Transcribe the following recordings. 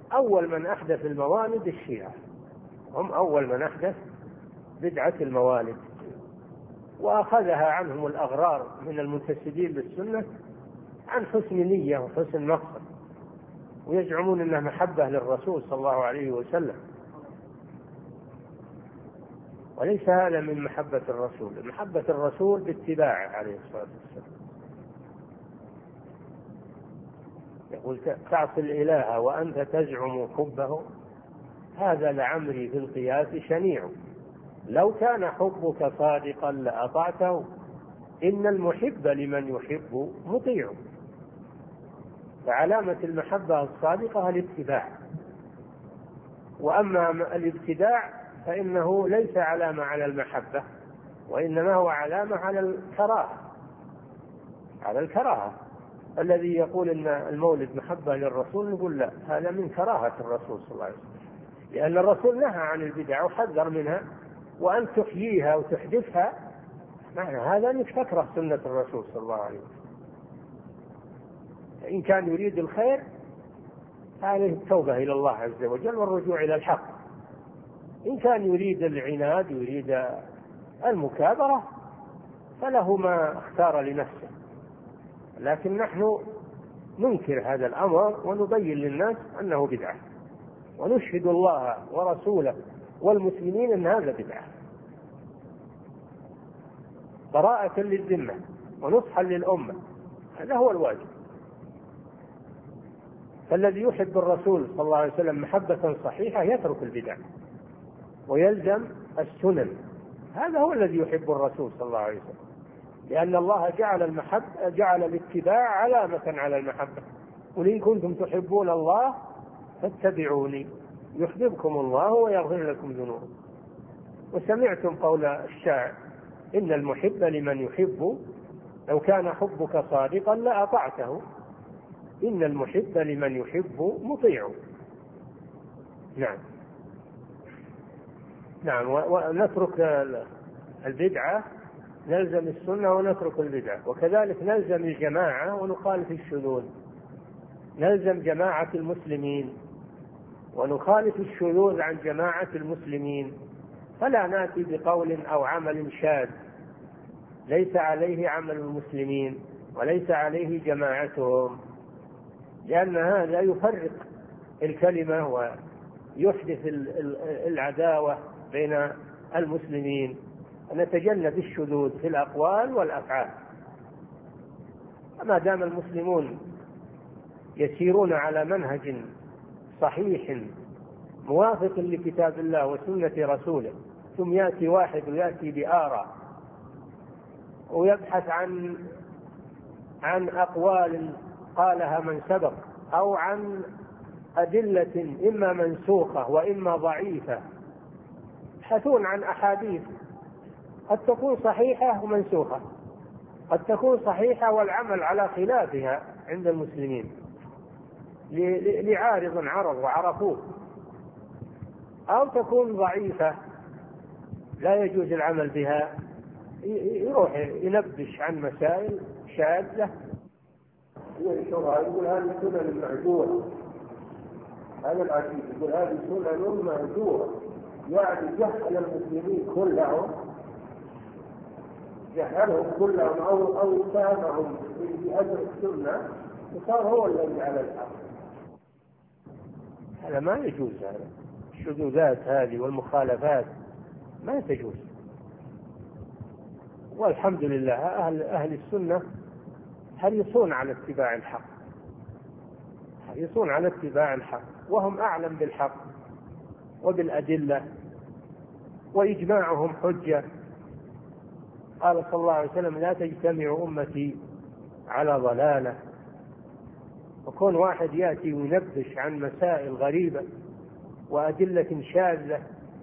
أول من أحدث الموالد الشيعة، هم أول من أحدث بدعة الموالد، وأخذها عنهم الأغرار من المنتسبين للسنة عن حسن نية وحسن مقصد، ويزعمون أنها محبة للرسول صلى الله عليه وسلم، وليس هذا من محبة الرسول. محبة الرسول باتباعه عليه الصلاة والسلام. يقول تعصي الإله وأنت تزعم حبه، هذا لعمري في القياس شنيع، لو كان حبك صادقا لأطعته، إن المحب لمن يحب مطيع. فعلامة المحبة الصادقة الاتباع، وأما الابتداع فإنه ليس علامة على المحبة، وإنما هو علامة على الكراهة، على الكراهة. الذي يقول إن المولد محبة للرسول نقول لا، هذا من كراهة الرسول صلى الله عليه وسلم، لأن الرسول نهى عن البدع وحذر منها، وأن تحييها وتحدثها معنى هذا أنك تكره سنة الرسول صلى الله عليه وسلم. إن كان يريد الخير عليه التوبة إلى الله عز وجل والرجوع إلى الحق، إن كان يريد العناد يريد المكابرة فله ما اختار لنفسه. لكن نحن ننكر هذا الأمر ونبين للناس أنه بدعة، ونشهد الله ورسوله والمسلمين أن هذا بدعة، براءة للذمة ونصحا للأمة. هذا هو الواجب. فالذي يحب الرسول صلى الله عليه وسلم محبة صحيحة يترك البدع ويلزم السنن، هذا هو الذي يحب الرسول صلى الله عليه وسلم، لأن الله جعل الاتباع علامة على المحبة. قل إن كنتم تحبون الله فاتبعوني يحببكم الله ويغفر لكم ذنوبكم. وسمعتم قول الشاعر إن المحب لمن يحب، لو كان حبك صادقا لأطعته، إن المحب لمن يحب مطيع. نعم نعم. ونترك البدعة، نلزم السنة ونترك البدعة، وكذلك نلزم الجماعة ونخالف الشذوذ. نلزم جماعة المسلمين ونخالف الشذوذ عن جماعة المسلمين، فلا نأتي بقول أو عمل شاذ ليس عليه عمل المسلمين وليس عليه جماعتهم، لأن هذا يفرق الكلمة ويحدث العداوة بين المسلمين. نتجنب الشذوذ في الأقوال والأفعال. ما دام المسلمون يسيرون على منهج صحيح موافق لكتاب الله وسنة رسوله، ثم يأتي واحد ويأتي بآراء ويبحث عن أقوال قالها من سبق، أو عن أدلة إما منسوخة وإما ضعيفة، يبحثون عن أحاديث قد تكون صحيحة ومنسوخة، قد تكون صحيحة والعمل على خلافها عند المسلمين لعارض عرض وعرفوه، أو تكون ضعيفة لا يجوز العمل بها، يروح ينبش عن مسائل شاذة يقول هذه سنن معذورة. هذا العجيب، يقول هذه سنن معذورة، يعني جهل المسلمين كلهم، جهلهم كلهم أو سامهم بأجر السنة وصار هو الذي على الحق. هذا ما يجوز. هذا الشذوذات هذه والمخالفات ما تجوز. والحمد لله أهل السنة حريصون على اتباع الحق، حريصون على اتباع الحق، وهم أعلم بالحق وبالأدلة، وإجماعهم حجة. قال صلى الله عليه وسلم لا تجتمع أمتي على ضلالة. وكون واحد يأتي وينبش عن مسائل غريبة وأدلة شاذة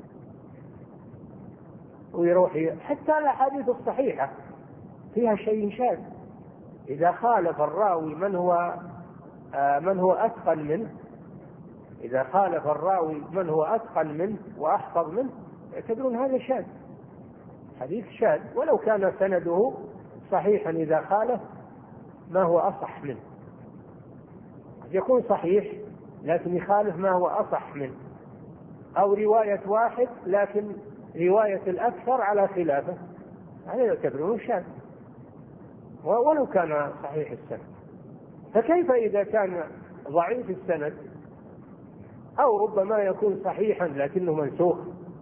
ويروح حتى الأحاديث الصحيحة فيها شيء شاذ، إذا خالف الراوي من هو أتقن منه، إذا خالف الراوي من هو أتقن منه وأحفظ منه يعتبرون هذا شاذ، حديث شاذ، ولو كان سنده صحيحا إذا خالف ما هو أصح منه. يكون صحيح لكن يخالف ما هو أصح منه، أو رواية واحد لكن رواية الأكثر على خلافه، هذا يعتبرون شاذ ولو كان صحيح السند. فكيف إذا كان ضعيف السند أو ربما يكون صحيحا لكنه منسوخ؟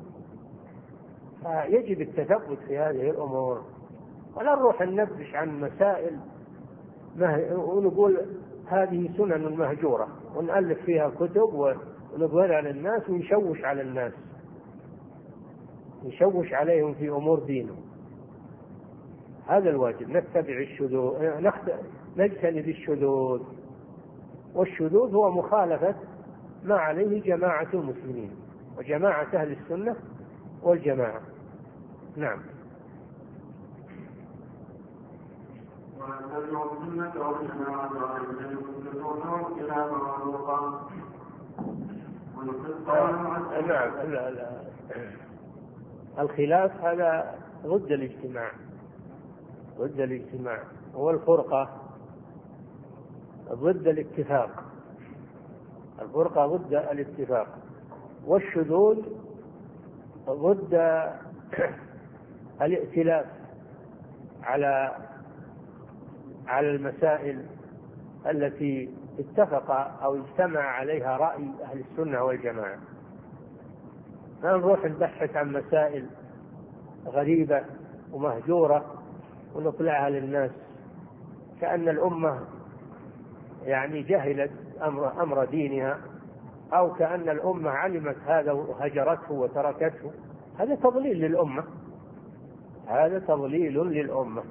فيجب التثبت في هذه الأمور، ولا نروح ننبش عن مسائل ونقول هذه سنن مهجورة ونألف فيها كتب ونظهرها للناس ونشوش على الناس، نشوش عليهم في أمور دينهم. هذا الواجب، نتبع الشذوذ، نجتنب الشذوذ، والشذوذ هو مخالفة ما عليه جماعة المسلمين وجماعة أهل السنة والجماعة. نعم. نعم. الخلاف هذا ضد الاجتماع، ضد الاجتماع، والفرقة ضد الاتفاق، الفرقة ضد الاتفاق، والشذوذ ضد الائتلاف على المسائل التي اتفق أو اجتمع عليها رأي أهل السنة والجماعة. ما نروح نبحث عن مسائل غريبة ومهجورة ونطلعها للناس كأن الأمة يعني جهلت أمر دينها، أو كأن الأمة علمت هذا وهجرته وتركته. هذا تضليل للأمة، هذا تضليل للأمة.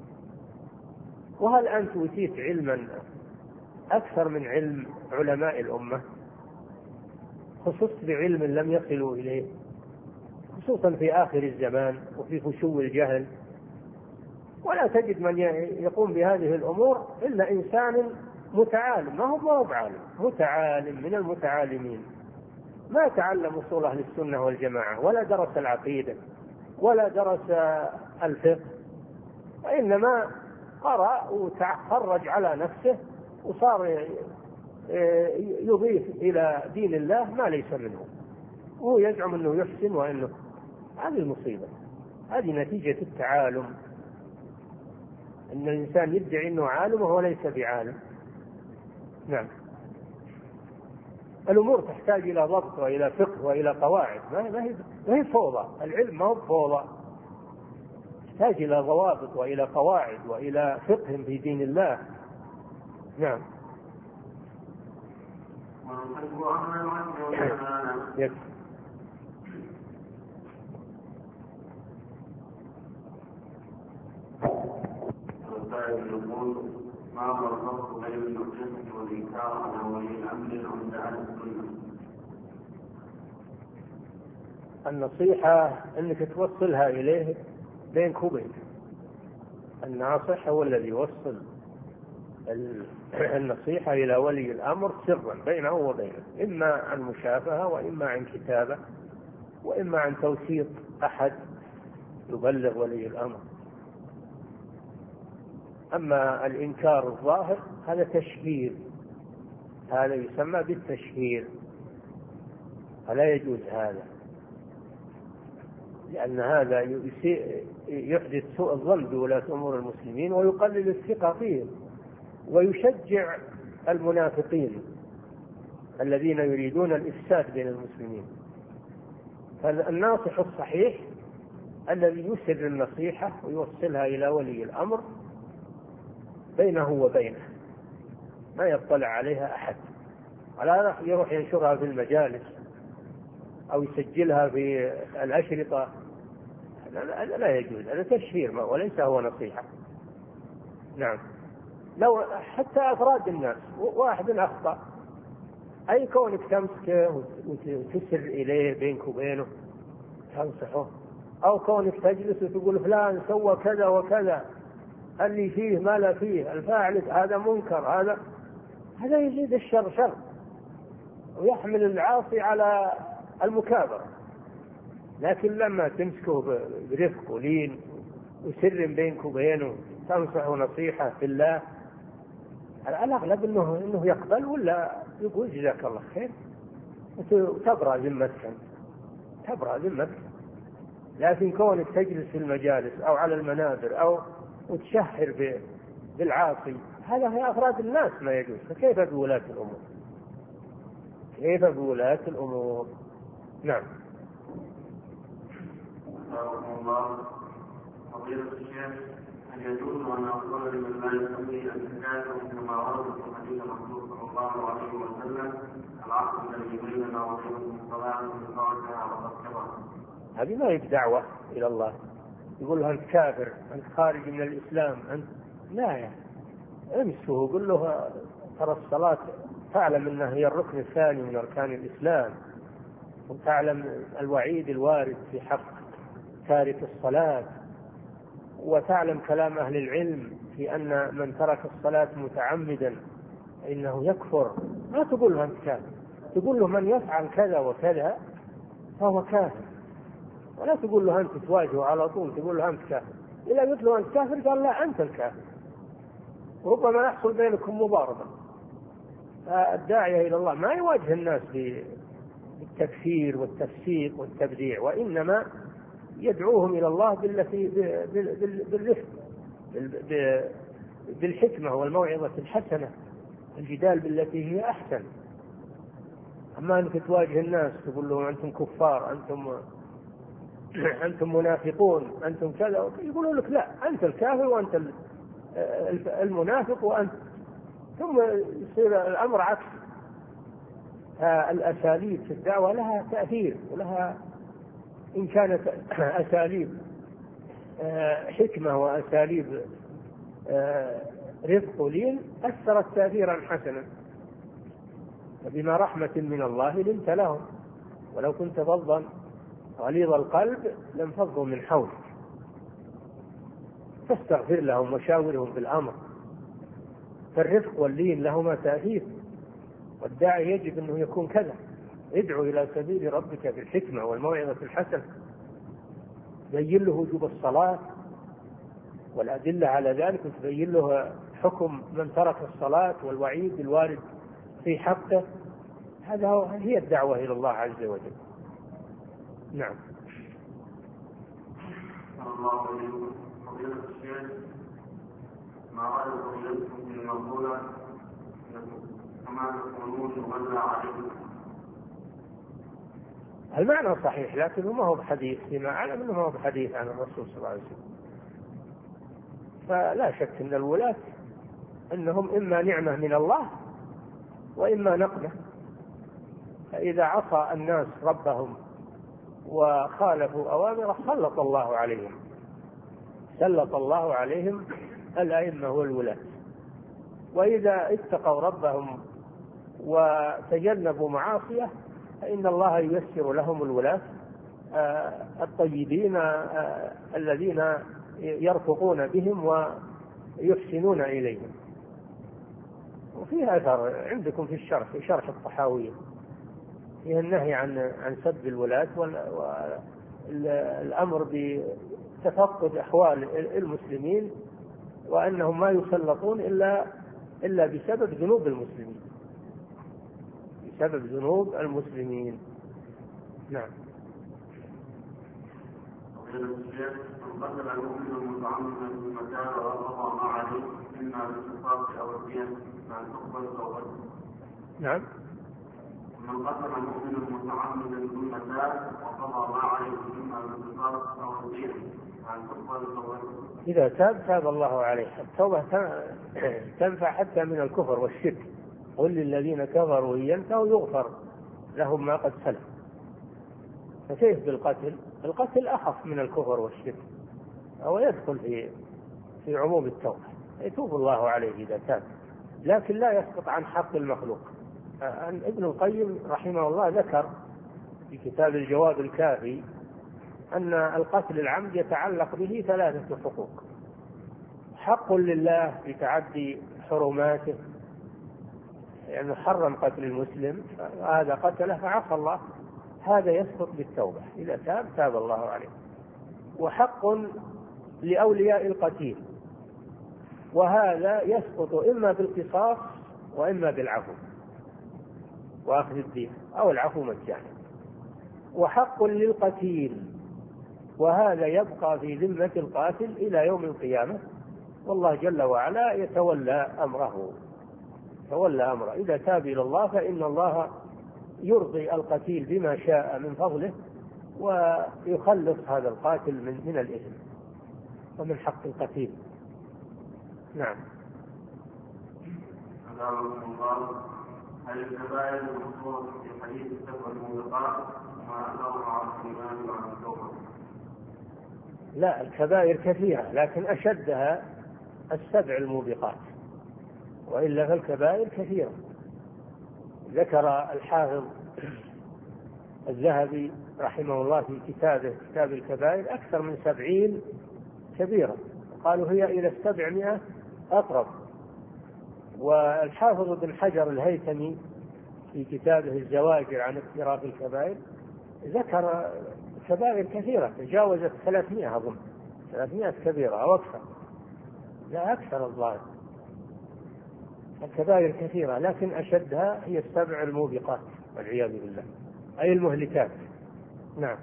وهل أنت أوتيت علما أكثر من علم علماء الأمة؟ خصوصا بعلم لم يصلوا إليه، خصوصا في آخر الزمان وفي فشو الجهل. ولا تجد من يقوم بهذه الأمور إلا إنسان متعالم، ما هو بعالم، متعالم من المتعالمين، ما تعلم أصول أهل السنة والجماعة ولا درس العقيدة ولا درس الفقه، وإنما قرأ وتخرج على نفسه وصار يضيف إلى دين الله ما ليس منه، وهو يزعم أنه يحسن وأنه. هذه المصيبة، هذه نتيجة التعالم، أن الإنسان يدعي أنه عالم وهو ليس بعالم. نعم. الأمور تحتاج إلى ضبط وإلى فقه وإلى قواعد، ما هي فوضى، العلم ما هو فوضى، يحتاج إلى ضوابط وإلى قواعد وإلى فقه في دين الله. نعم. ما هو الفرق بين النصيحة والإنكار على ولي الأمر عند أهل السنة؟ النصيحة أنك توصلها إليه بينك وبينه، الناصح هو الذي يوصل النصيحة إلى ولي الأمر سرا بينه وبينه، إما عن مشافهة وإما عن كتابة وإما عن توسيط أحد يبلغ ولي الأمر. أما الإنكار الظاهر هذا تشهير، هذا يسمى بالتشهير، فلا يجوز هذا، لأن هذا يحدث سوء الظن بولاة أمور المسلمين ويقلل الثقة فيهم ويشجع المنافقين الذين يريدون الإفساد بين المسلمين. فالناصح الصحيح الذي يسر النصيحة ويوصلها إلى ولي الأمر بينه وبينه، ما يطلع عليها أحد، ولا يروح ينشرها في المجالس أو يسجلها في الأشرطة، لا يجوز، هذا تشهير وليس هو نصيحة. نعم. لو حتى أفراد الناس واحد أخطأ، أي كونك تمسكه وتسر إليه بينك وبينه تنصحه، أو كونك تجلس وتقول فلان سوى كذا وكذا، اللي فيه ما لا فيه، الفاعل هذا منكر، هذا يزيد الشر شر ويحمل العاصي على المكابرة. لكن لما تمسكه برفق ولين وسر بينك وبينه تنصح نصيحة في الله، الأغلب أنه يقبل ولا يقول جزاك الله خير وتبرأ ذمتك، تبرأ ذمتك. لكن كونك تجلس في المجالس أو على المنابر أو وتشهر بالعاصي، هذا هي أفراد الناس ما يجوز. فكيف بولاة الأمور؟ كيف بولاة الأمور؟ نعم. الله فضيلة الشيخ، هل يجوز أن أقول لمن لا يصلي الزكاة كما ورد في حديث الرسول صلى الله عليه وسلم العقد الذي بيننا وبينكم الصلاة من تركها وقد كفر؟ هذه ما هي دعوة إلى الله، يقول له أنت كافر، أنت خارج من الإسلام، أنت لا يعني امسه، قل له ترى الصلاة تعلم أنها هي الركن الثاني من أركان الإسلام، وتعلم الوعيد الوارد في حق تارك الصلاة، وتعلم كلام أهل العلم في أن من ترك الصلاة متعمدا إنه يكفر. ما تقول له أنت كافر، تقول له من يفعل كذا وكذا فهو كافر، ولا تقول له أنت تواجهه على طول تقول له أنت كافر. إذا قلت له أنت كافر قال لا أنت الكافر، ربما يحصل بينكم مضاربة. الداعية إلى الله ما يواجه الناس بالتكفير والتفسيق والتبديع، وإنما يدعوهم إلى الله بالرفق بالحكمة والموعظة الحسنة، الجدال بالتي هي أحسن. أما أنك تواجه الناس تقول لهم أنتم كفار، أنتم منافقون، أنتم كذا، يقولون لك لا أنت الكافر وأنت المنافق وأنت، ثم يصير الأمر عكس. الأساليب في الدعوة لها تأثير، ولها إن كانت أساليب حكمة وأساليب رفق ولين أثرت تأثيرا حسنا. فبما رحمة من الله لنت لهم، ولو كنت فظا غليظ القلب لانفضوا من حولك، فاستغفر لهم وشاورهم بالأمر. فالرفق واللين لهما تأثير، والداعي يجب أنه يكون كذا، ادعو إلى سبيل ربك بالحكمة والموعظة الحسنة، بين له وجوب الصلاة والأدلة على ذلك، وتبين له حكم من ترك الصلاة والوعيد الوارد في حقه. هي الدعوة إلى الله عز وجل. نعم. الله عليكم فضيلة الشيخ، ما رأي فضيلتكم في المقولة كما تقولون ولا عليكم؟ المعنى صحيح، لكنه ما هو بحديث، فيما أعلم أنه ما هو بحديث عن الرسول صلى الله عليه وسلم. فلا شك أن الولاة أنهم إما نعمة من الله وإما نقمة. فإذا عصى الناس ربهم وخالفوا أوامره سلط الله عليهم الأئمة والولاة. وإذا اتقوا ربهم وتجنبوا معاصيه فإن الله ييسر لهم الولاة الطيبين الذين يرفقون بهم ويحسنون إليهم. وفيه أثر عندكم في شرح الطحاوية فيه النهي عن سب الولاة والأمر بتفقد أحوال المسلمين، وأنهم ما يسلطون إلا بسبب ذنوب المسلمين. نعم. قتل المؤمن المتعمدا بالمكان وقضى ما عليه إما بالقصاص أو الدين فهل تقبل توبته؟ نعم. من قتل المؤمن المتعمدا بالمكان وقضى ما عليه إما بالقصاص أو الدين فهل تقبل توبته؟ إذا تاب الله عليه. التوبة تنفع حتى من الكفر والشرك. قل للذين كفروا إن ينتهوا يغفر لهم ما قد سلف. فكيف بالقتل؟ القتل أخف من الكفر والشرك، أو يدخل في عموم التوبة، يتوب الله عليه إذا تاب، لكن لا يسقط عن حق المخلوق. ابن القيم رحمه الله ذكر في كتاب الجواب الكافي أن القتل العمد يتعلق به 3 حقوق: حق لله بتعدي حرماته، يعني حرم قتل المسلم، هذا قتله فعصى الله، هذا يسقط بالتوبة، إذا تاب الله عليه. وحق لأولياء القتيل، وهذا يسقط إما بالقصاص وإما بالعفو وأخذ الدين أو العفو مجانا. وحق للقتيل، وهذا يبقى في ذمة القاتل إلى يوم القيامة، والله جل وعلا يتولى أمره إذا تاب إلى الله فإن الله يرضي القتيل بما شاء من فضله ويخلص هذا القاتل من الإثم ومن حق القتيل. نعم. هل الكبائر المذكورة في حديث السبع الموبقات ما أمر على الإيمان وعن التوبة؟ لا، الكبائر كثيرة لكن أشدها السبع الموبقات، وإلا فالكبائر كثيرة. ذكر الحافظ الذهبي رحمه الله في كتابه كتاب الكبائر أكثر من 70 كبيرة، قالوا هي إلى 700 أقرب. والحافظ ابن حجر الهيثمي في كتابه الزواجر عن اقتراف الكبائر ذكر كبائر كثيرة تجاوزت 300 أظن 300 كبيرة أو أكثر، لا أكثر الظاهر. الكبائر كثيرة لكن أشدها هي السبع الموبقات والعياذ بالله، أي المهلكات. نعم.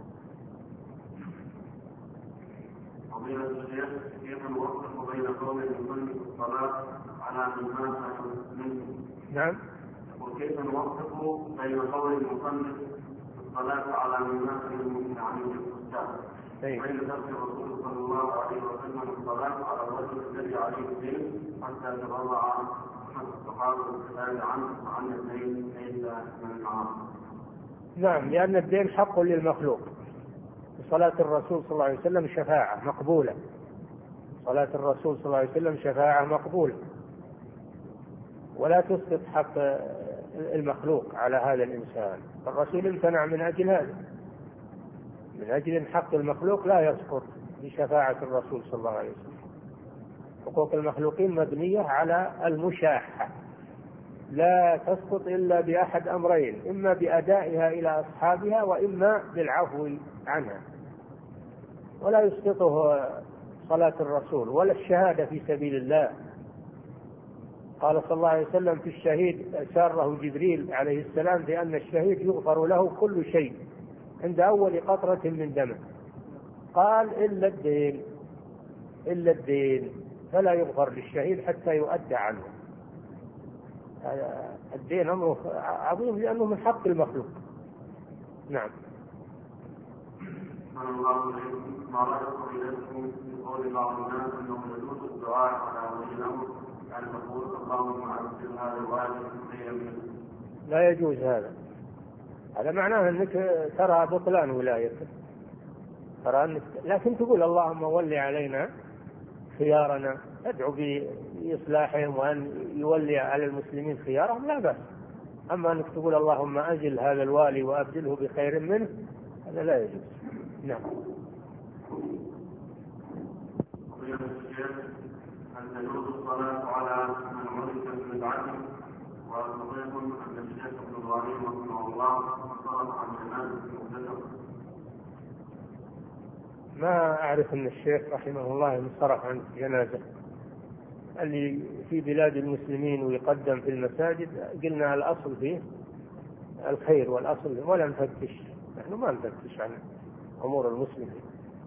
فضيلة الشيخ، كيف نوفق بين قول المصلي في الصلاة على من مات منه؟ نعم. وكيف نوفق بين قول المصلي في الصلاة على من مات منه عن الإستاذ بين ترك الرسول صلى الله عليه وسلم الصلاة على الرجل الذي عليه الدين حتى تبرع الصحابة والسلام عنه وعن الدين ليس من المعاصي؟ نعم، لأن الدين حق للمخلوق. صلاة الرسول صلى الله عليه وسلم شفاعة مقبولة، صلاة الرسول صلى الله عليه وسلم شفاعة مقبولة، ولا تسقط حق المخلوق على هذا الإنسان. الرسول امتنع من أجل هذا، من أجل أن حق المخلوق لا يسقط بشفاعة الرسول صلى الله عليه وسلم. حقوق المخلوقين مبنية على المشاحة، لا تسقط إلا بأحد أمرين، إما بأدائها إلى أصحابها وإما بالعفو عنها. ولا يسقطه صلاة الرسول ولا الشهادة في سبيل الله. قال صلى الله عليه وسلم في الشهيد ساره جبريل عليه السلام بأن الشهيد يغفر له كل شيء عند أول قطرة من دمه، قال إلا الدين فلا يغفر للشهيد حتى يؤدى عنه. الدين أمره عظيم لأنه من حق المخلوق. نعم. ما رأيكم إليكم في قول بعض الناس أنه يجوز الدعاء على ولي الأمر أن تقول اللهم أعز هذا الوالد خيرا منه؟ لا يجوز هذا معناه أنك ترى بطلان ولايته، لكن تقول اللهم ولي علينا خيارنا، ادعو بإصلاحهم وأن يولي على المسلمين خيارهم لا بأس. أما أنك تقول اللهم أجل هذا الوالي وأبدله بخير منه، هذا لا يجوز. نعم. هل تجوز الصلاة على من عرف بدعته؟ وصديق أن الشيخ ابن إبراهيم رحمه الله صرف عن جنازة المبتدع. ما أعرف أن الشيخ رحمه الله انصرف عن جنازة. اللي في بلاد المسلمين ويقدم في المساجد قلنا الأصل فيه الخير والأصل، ولا نفتش، نحن ما نفتش عن أمور المسلمين.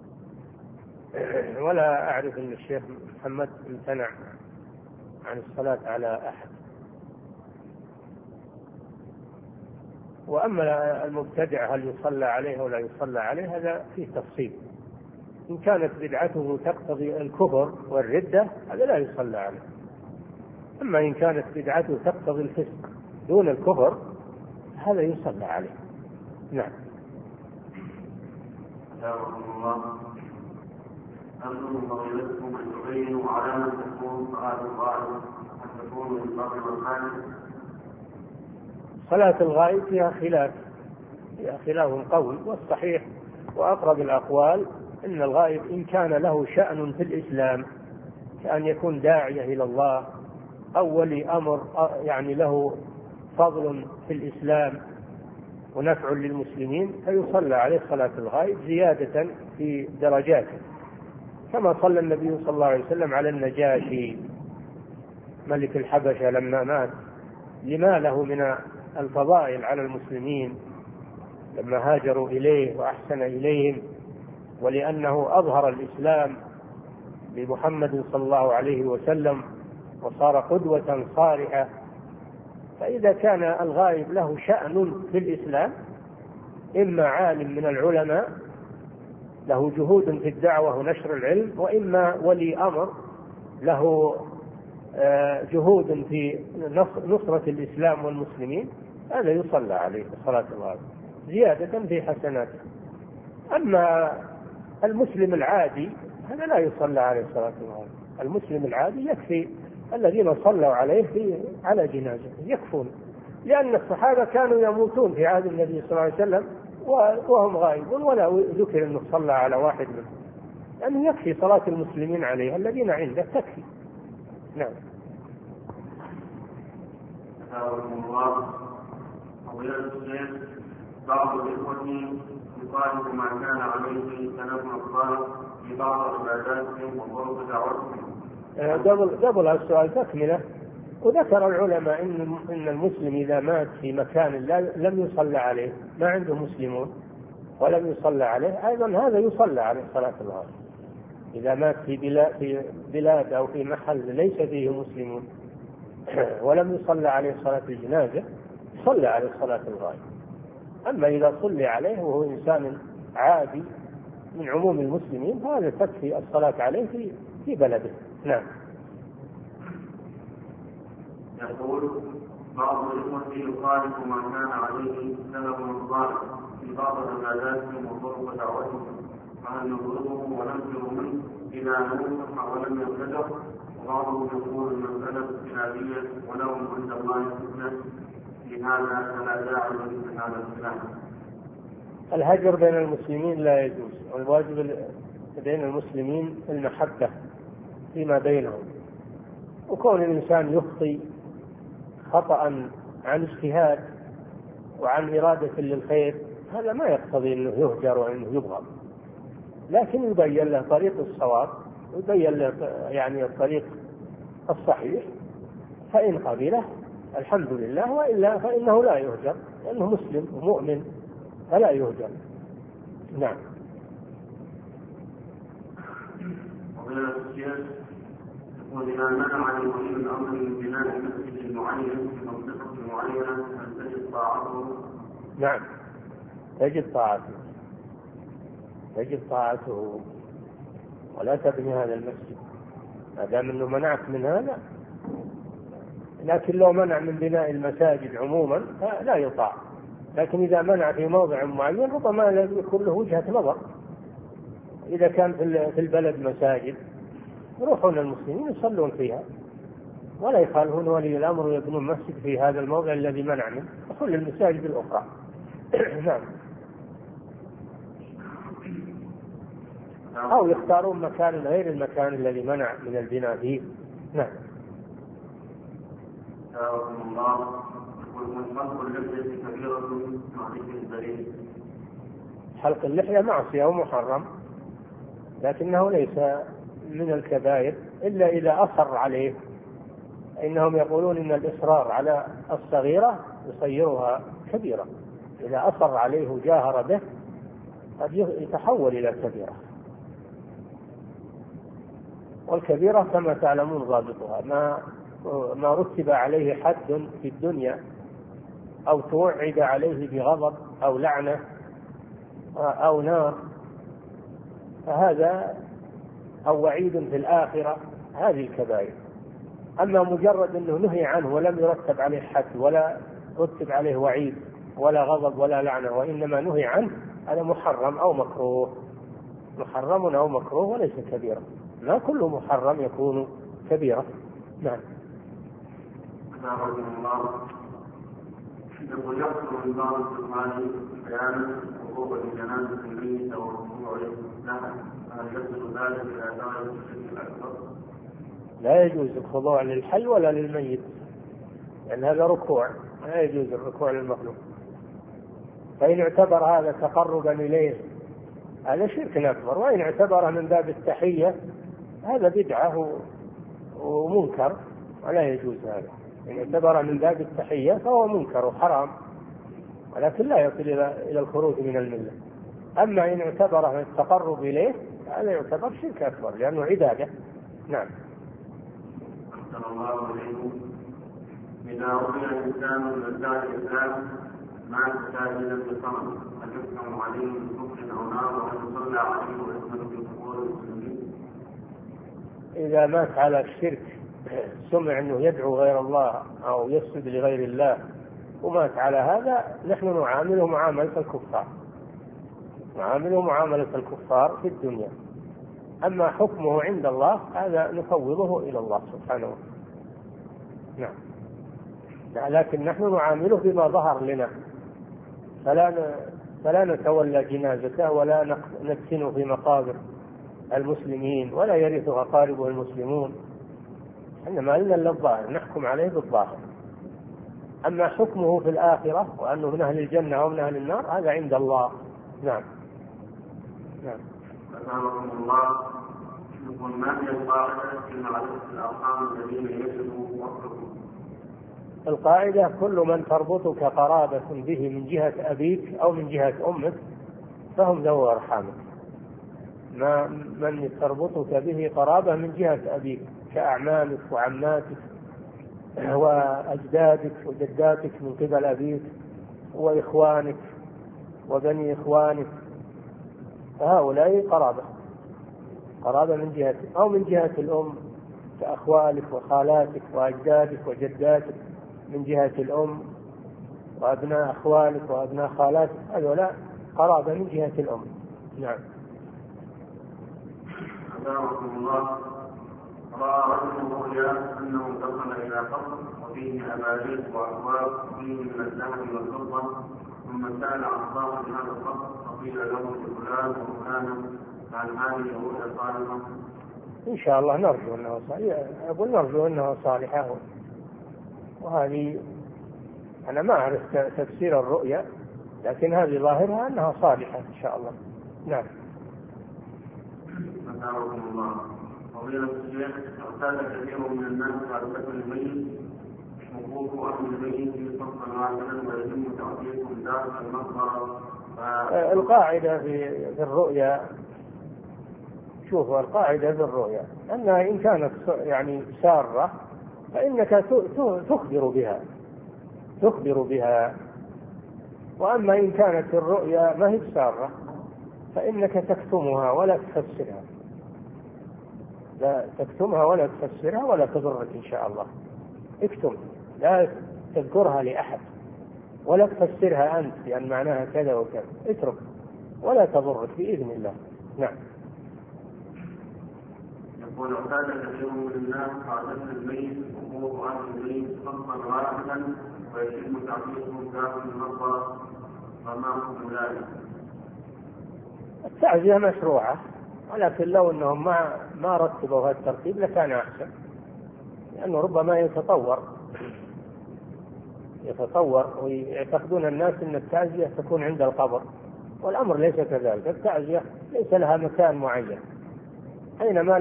ولا أعرف أن الشيخ محمد امتنع عن الصلاة على أحد. وأما المبتدع هل يصلى عليه ولا يصلى عليه هذا فيه تفصيل. إن كانت بدعته تقتضي الكفر والردة هذا لا يصلى عليه، أما إن كانت بدعته تقتضي الفسق دون الكفر هذا يصلى عليه. نعم. أنتم فضيلتكم أن تبينوا على من تكون صلاة الغائب أن تكون من الفرد والخامس؟ صلاة الغائب فيها خلاف قوي، والصحيح وأقرب الأقوال إن الغائب إن كان له شأن في الإسلام كأن يكون داعية إلى الله أو ولي أمر، يعني له فضل في الإسلام ونفع للمسلمين، فيصلى عليه صلاة الغائب زيادة في درجاته، كما صلى النبي صلى الله عليه وسلم على النجاشي ملك الحبشة لما مات لما له من الفضائل على المسلمين لما هاجروا إليه وأحسن إليهم، ولأنه أظهر الإسلام بمحمد صلى الله عليه وسلم وصار قدوة صالحة. فإذا كان الغائب له شأن في الإسلام، إما عالم من العلماء له جهود في الدعوة ونشر العلم، وإما ولي أمر له جهود في نصرة الإسلام والمسلمين، هذا يصلى عليه صلاة الغائب زيادة في حسناته. أما المسلم العادي هذا لا يصلى عليه صلاة الغائب. المسلم العادي يكفي الذين صلوا عليه على جنازته يكفون، لأن الصحابة كانوا يموتون في عهد النبي صلى الله عليه وسلم وهم غائبون ولا ذكر أنه صلى على واحد منهم، لأنه يكفي صلاة المسلمين عليه الذين عنده تكفي. نعم. بعض الإخوة يخالف ما كان عليه سلفنا الصالح في بعض عباداتهم وطرق دعوتهم. قبل السؤال تكملة، وذكر العلماء إن المسلم إذا مات في مكان لم يصلى عليه، ما عنده مسلمون ولم يصلى عليه، أيضا هذا يصلى عليه صلاة الغائب. إذا مات في بلاد أو في محل ليس فيه مسلمون ولم يصلى عليه صلاة الجنازة صلى عليه صلاة الغائب. أما إذا صلى عليه وهو إنسان عادي من عموم المسلمين فهذا تكفي الصلاة عليه في بلده. نعم. يقول بعض الإخوة يخالف ما كان عليه سلفنا الصالح في بعض عباداتهم وطرق دعوتهم، فهل نطلبه وننكر منه إذا نوصف ولم يبتدع؟ وبعضهم يقول المسألة اجتهادية ولهم عند الله الفتنة في هذا فلا داعي لمثل هذا الكلام. الهجر بين المسلمين لا يجوز، والواجب بين المسلمين المحبة فيما بينهم، وكون الإنسان يخطي خطأ عن اجتهاد وعن إرادة للخير هذا ما يقتضي أنه يهجر وأنه يبغض، لكن يبين له طريق الصواب ويبين له يعني الطريق الصحيح، فإن قبله الحمد لله، وإلا فإنه لا يهجر لأنه مسلم ومؤمن فلا يهجر. نعم. وإذا منع لولي الأمر من بناء مسجد معين في منطقة معينة أن تجد طاعته. نعم تجد طاعته ولا تبني هذا المسجد ما دام أنه منعك من هذا. لكن لو منع من بناء المساجد عموما لا يطاع، لكن إذا منع في موضع معين ربما يكون له وجهة نظر. إذا كان في البلد مساجد يروحون المسلمين يصلون فيها ولا يخالفون ولي الأمر ويبنون مسجد في هذا الموضع الذي منع منه وكل المساجد الأخرى. نعم. أو يختارون مكان غير المكان الذي منع من البناء فيه. نعم. حلق اللحية معصية ومحرم، لكنه ليس من الكبائر إلا إذا أصر عليه. إنهم يقولون إن الإصرار على الصغيرة يصيرها كبيرة، إذا أصر عليه وجاهر به قد يتحول إلى كبيرة. والكبيرة كما تعلمون ضابطها ما رتب عليه حد في الدنيا أو توعد عليه بغضب أو لعنة أو نار، فهذا أو وعيد في الآخرة، هذه الكبائر. أما مجرد أنه نهي عنه ولم يرتب عليه حد ولا رتب عليه وعيد ولا غضب ولا لعنة وإنما نهي عنه، هذا محرم أو مكروه، محرم أو مكروه وليس كبيرة. لا كل محرم يكون كبيرة. نعم. يقول يحصل من بعض السؤال بيان حقوق الجنازة الميتة والركوع لها، هل يصل ذلك إلى درجة الشرك الأكبر؟ لا يجوز الخضوع للحي ولا للميت، لأن هذا ركوع، لا يجوز الركوع للمخلوق. فإن اعتبر هذا تقربا إليه هذا شرك أكبر، وإن اعتبره من باب التحية هذا بدعة ومنكر ولا يجوز هذا. إن اعتبر من باب التحية فهو منكر وحرام، ولكن لا يصل إلى الخروج من الملة. أما إن اعتبره التقرب إليه هذا يعتبر شرك أكبر لأنه عبادة. نعم. أحسن الله إليكم. إذا رؤي الإنسان من أبداع الإسلام مع ساجدا بصمت هل يحكم عليه بكفر أو نار وهل يصلى عليه ويدخل في قبور المسلمين؟ إذا مات على الشرك، سمع أنه يدعو غير الله أو يسجد لغير الله ومات على هذا، نحن نعامله معاملة الكفار، نعامله معاملة الكفار في الدنيا. أما حكمه عند الله هذا نفوضه إلى الله سبحانه وتعالى. نعم. لكن نحن نعامله بما ظهر لنا، فلا نتولى جنازته ولا ندفنه في مقابر المسلمين ولا يرثه أقاربه المسلمون، إنما لنا الظاهر، نحكم عليه بالظاهر. أما حكمه في الآخرة وأنه من أهل الجنة أو من أهل النار هذا عند الله. نعم. نعم. أسألكم الله، يقول ما هي القاعدة في معرفة الأرحام الذين يجب وصفهم؟ القاعدة كل من تربطك قرابة به من جهة أبيك أو من جهة أمك فهم ذو أرحامك. من تربطك به قرابة من جهة أبيك كأعمامك وعماتك وأجدادك وجداتك من قبل أبيك وإخوانك وبني إخوانك، فهؤلاء قرابة من جهة أو من جهة الأم كأخوالك وخالاتك وأجدادك وجداتك من جهة الأم وأبناء أخوالك وأبناء خالاتك، هؤلاء قرابة من جهة الأم. نعم. أسألكم الله، رأى رجل رؤيا أنه دخل إلى قصر وفيه أباريق وأكواب وفيه من الذهب والفضة، ثم سأل عن صاحب هذا القصر فقيل له فلان وفلانا، عن هذه الرؤيا صالحة؟ إن شاء الله نرجو أنه صالحة، أقول نرجو أنه صالحة، وهذه أنا ما أعرف تفسير الرؤيا لكن هذه ظاهرها أنها صالحة إن شاء الله. نعم. أسألكم الله، فضيلة الشيخ، اعتاد كثير من الناس على دفن الميت وقوف أهل الميت في صفا واحدا ويتم تعطيكم داخل المقبرة. القاعدة في الرؤيا، شوفوا القاعدة في الرؤيا أنها إن كانت يعني سارة فإنك تخبر بها، وأما إن كانت الرؤيا ما هي سارة فإنك تكتمها ولا تفسرها، لا تكتمها ولا تفسرها ولا تضرك إن شاء الله. اكتم، لا تذكرها لأحد ولا تفسرها أنت لأن معناها كذا وكذا، اترك ولا تضرك بإذن الله. نعم. يقول اعتاد كثير من الناس على دفن الميت وقوف أهل الميت صفا واحدا ويتم تعطيكم داخل المقبرة، فما حكم ذلك؟ التعزية مشروعة، ولكن لو أنهم ما رتبوا هذا الترتيب لكان أحسن، لأنه ربما يتطور ويعتقدون الناس أن التعزية تكون عند القبر، والأمر ليس كذلك. التعزية ليس لها مكان معين، أينما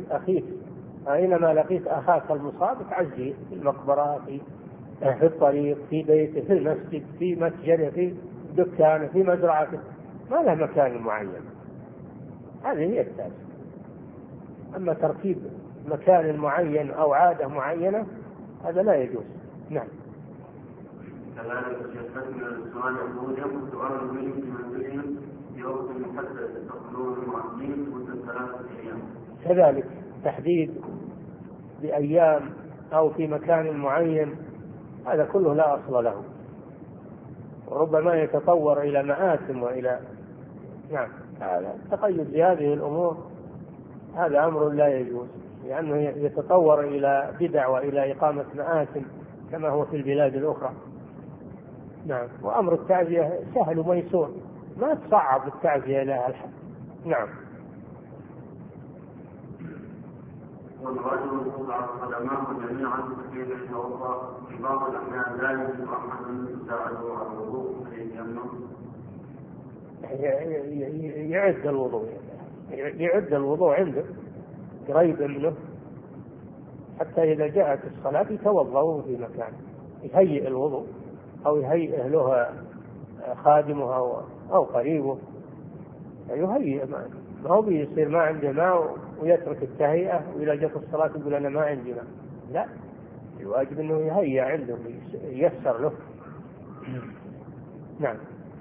لقيت أخاك المصاب تعزيه في المقبرة، في الطريق، في بيته، في المسجد، في متجره، في دكانه، في مزرعته، ما له مكان معين. هذه هي التعزية. أما ترتيب مكان معين أو عادة معينة هذا لا يجوز. نعم. كذلك يستثنى السؤال يقول يوم سؤال الميت في منزلهم في وقت محدد يستقبلون المعزين مدة 3 أيام. كذلك تحديد بأيام أو في مكان معين هذا كله لا أصل له، وربما يتطور إلى مآثم وإلى نعم. هذا التقيد بهذه الأمور هذا أمر لا يجوز، لأنه يتطور إلى بدع وإلى إقامة مآثم كما هو في البلاد الأخرى. نعم. وأمر التعزية سهل وميسور، ما تصعب التعزية إلى الحد. نعم. والرجل تضع قدماه جميعا كيف يتوضا في بعض الاحيان لا يجد احد يساعده على الوضوء يعد الوضوء عنده قريب منه حتى إذا جاءت الصلاة يتوضأوا في مكان، يهيئ الوضوء أو يهيئ له خادمه أو قريبه، يهيئ. ما هو بيصير ما عنده ماء ويترك التهيئة وإذا جاءت الصلاة يقول أنا ما عندي ماء. لا، الواجب أنه يهيئ عنده ييسر له. نعم.